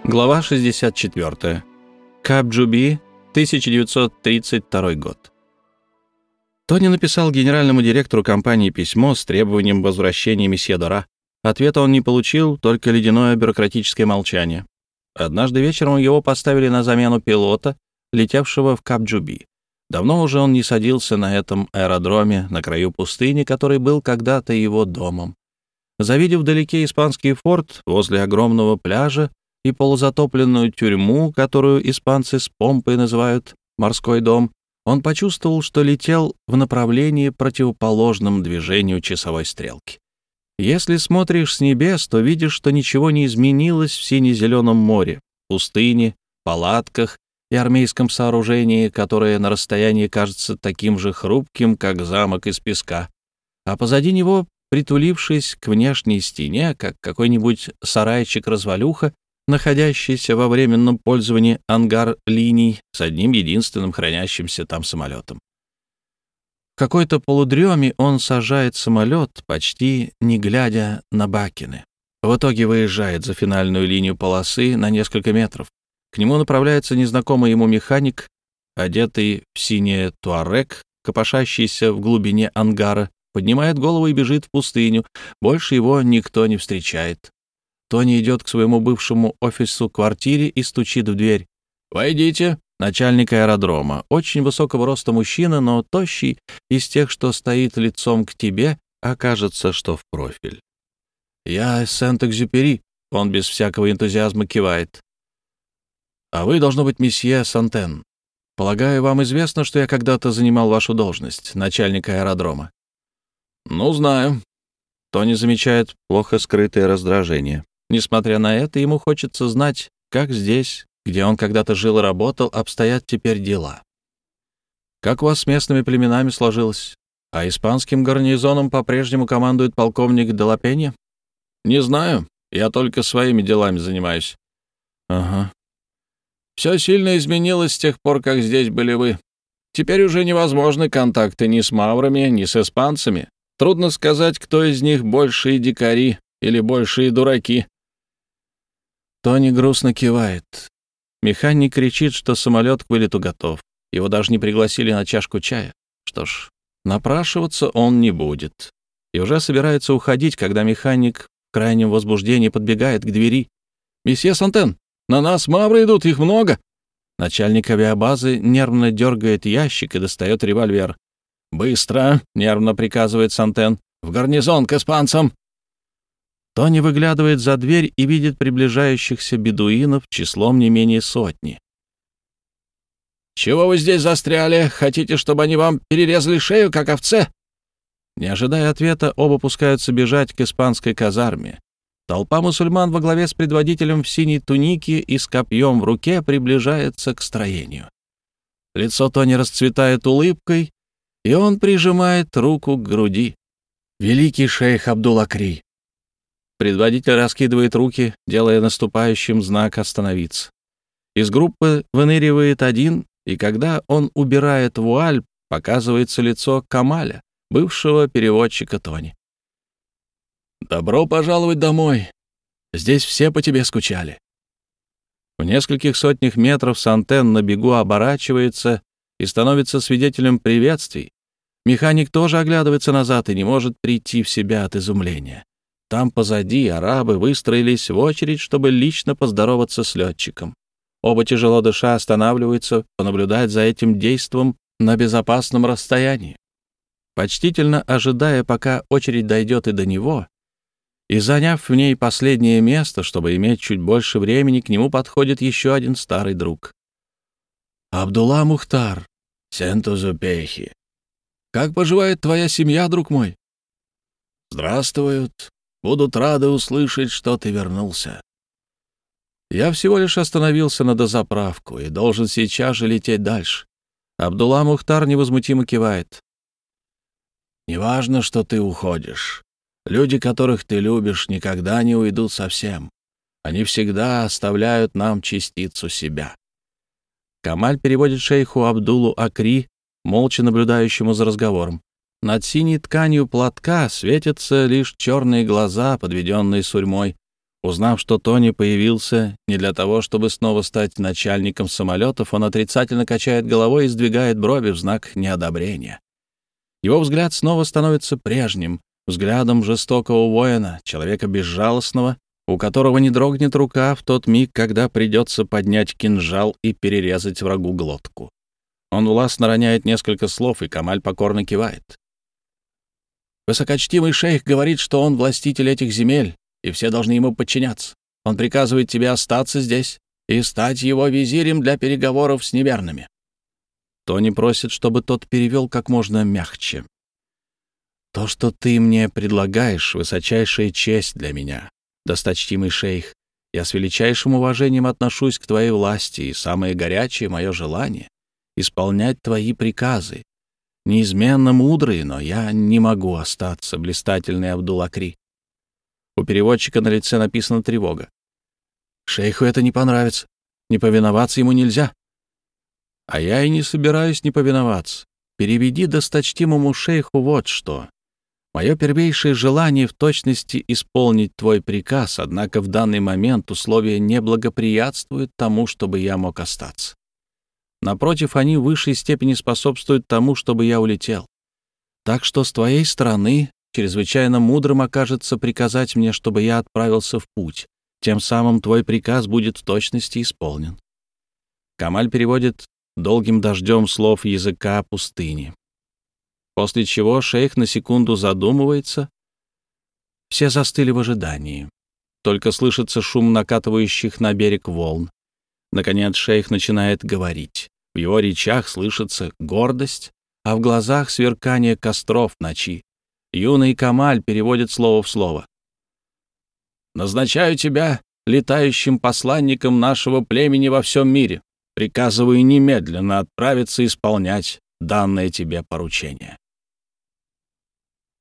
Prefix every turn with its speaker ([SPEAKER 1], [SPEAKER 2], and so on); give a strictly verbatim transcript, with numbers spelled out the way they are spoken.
[SPEAKER 1] Глава шестьдесят четыре. Кап-Джуби, тысяча девятьсот тридцать второй год. Тони написал генеральному директору компании письмо с требованием возвращения месье Дора. Ответа он не получил, только ледяное бюрократическое молчание. Однажды вечером его поставили на замену пилота, летевшего в Кап-Джуби. Давно уже он не садился на этом аэродроме на краю пустыни, который был когда-то его домом. Завидев вдалеке испанский форт возле огромного пляжа и полузатопленную тюрьму, которую испанцы с помпой называют «морской дом», он почувствовал, что летел в направлении, противоположном движению часовой стрелки. Если смотришь с небес, то видишь, что ничего не изменилось в сине-зеленом море, пустыне, палатках и армейском сооружении, которое на расстоянии кажется таким же хрупким, как замок из песка, а позади него, притулившись к внешней стене, как какой-нибудь сарайчик-развалюха, находящийся во временном пользовании ангар линий с одним единственным хранящимся там самолетом. В какой-то полудреме он сажает самолет, почти не глядя на Бакины. В итоге выезжает за финальную линию полосы на несколько метров. К нему направляется незнакомый ему механик, одетый в синее туарек, копошащийся в глубине ангара, поднимает голову и бежит в пустыню. Больше его никто не встречает. Тони идет к своему бывшему офису-квартире и стучит в дверь. «Войдите!» Начальник аэродрома. Очень высокого роста мужчина, но тощий, из тех, что стоит лицом к тебе, а кажется, что в профиль. «Я из Сент-Экзюпери», — он без всякого энтузиазма кивает. «А вы, должно быть, месье Сантен. Полагаю, вам известно, что я когда-то занимал вашу должность, начальника аэродрома?» «Ну, знаю». Тони замечает плохо скрытое раздражение. Несмотря на это, ему хочется знать, как здесь, где он когда-то жил и работал, обстоят теперь дела. «Как у вас с местными племенами сложилось? А испанским гарнизоном по-прежнему командует полковник де ла Пенья?» «Не знаю. Я только своими делами занимаюсь». «Ага. Все сильно изменилось с тех пор, как здесь были вы. Теперь уже невозможны контакты ни с маврами, ни с испанцами. Трудно сказать, кто из них большие дикари или большие дураки». Тони грустно кивает. Механик кричит, что самолет к вылету готов. Его даже не пригласили на чашку чая. Что ж, напрашиваться он не будет. И уже собирается уходить, когда механик в крайнем возбуждении подбегает к двери. «Месье Сантен, на нас мавры идут, их много!» Начальник авиабазы нервно дергает ящик и достает револьвер. «Быстро!» — нервно приказывает Сантен. «В гарнизон к испанцам!» Тони выглядывает за дверь и видит приближающихся бедуинов числом не менее сотни. «Чего вы здесь застряли? Хотите, чтобы они вам перерезали шею, как овце?» Не ожидая ответа, оба пускаются бежать к испанской казарме. Толпа мусульман во главе с предводителем в синей тунике и с копьем в руке приближается к строению. Лицо Тони расцветает улыбкой, и он прижимает руку к груди. «Великий шейх Абдул-Акри!» Предводитель раскидывает руки, делая наступающим знак «Остановиться». Из группы выныривает один, и когда он убирает вуаль, показывается лицо Камаля, бывшего переводчика Тони. «Добро пожаловать домой. Здесь все по тебе скучали». В нескольких сотнях метров Сантен на бегу оборачивается и становится свидетелем приветствий. Механик тоже оглядывается назад и не может прийти в себя от изумления. Там позади арабы выстроились в очередь, чтобы лично поздороваться с летчиком. Оба, тяжело дыша, останавливаются понаблюдать за этим действом на безопасном расстоянии. Почтительно ожидая, пока очередь дойдет и до него, и заняв в ней последнее место, чтобы иметь чуть больше времени, к нему подходит еще один старый друг. «Абдулла Мухтар, Сент-Экзюпери. Как поживает твоя семья, друг мой?» «Здравствуют. Будут рады услышать, что ты вернулся». «Я всего лишь остановился на дозаправку и должен сейчас же лететь дальше». Абдулла Мухтар невозмутимо кивает. «Неважно, что ты уходишь. Люди, которых ты любишь, никогда не уйдут совсем. Они всегда оставляют нам частицу себя». Камаль переводит шейху Абдулу Акри, молча наблюдающему за разговором. Над синей тканью платка светятся лишь черные глаза, подведенные сурьмой. Узнав, что Тони появился не для того, чтобы снова стать начальником самолетов, он отрицательно качает головой и сдвигает брови в знак неодобрения. Его взгляд снова становится прежним, взглядом жестокого воина, человека безжалостного, у которого не дрогнет рука в тот миг, когда придется поднять кинжал и перерезать врагу глотку. Он властно роняет несколько слов, и Камаль покорно кивает. «Высокочтимый шейх говорит, что он властитель этих земель, и все должны ему подчиняться. Он приказывает тебе остаться здесь и стать его визирем для переговоров с неверными». Тони просит, чтобы тот перевел как можно мягче. «То, что ты мне предлагаешь, — высочайшая честь для меня, досточтимый шейх. Я с величайшим уважением отношусь к твоей власти, и самое горячее мое желание — исполнять твои приказы. Неизменно мудрые, но я не могу остаться, блистательный Абдул-Акри». У переводчика на лице написана тревога. «Шейху это не понравится. Не повиноваться ему нельзя». «А я и не собираюсь не повиноваться. Переведи досточтимому шейху вот что. Мое первейшее желание в точности исполнить твой приказ, однако в данный момент условия не благоприятствуют тому, чтобы я мог остаться. Напротив, они в высшей степени способствуют тому, чтобы я улетел. Так что с твоей стороны чрезвычайно мудрым окажется приказать мне, чтобы я отправился в путь. Тем самым твой приказ будет в точности исполнен». Камаль переводит долгим дождем слов языка пустыни. После чего шейх на секунду задумывается. Все застыли в ожидании. Только слышится шум накатывающих на берег волн. Наконец шейх начинает говорить. В его речах слышится гордость, а в глазах сверкание костров ночи. Юный Камаль переводит слово в слово. «Назначаю тебя летающим посланником нашего племени во всем мире. Приказываю немедленно отправиться исполнять данное тебе поручение».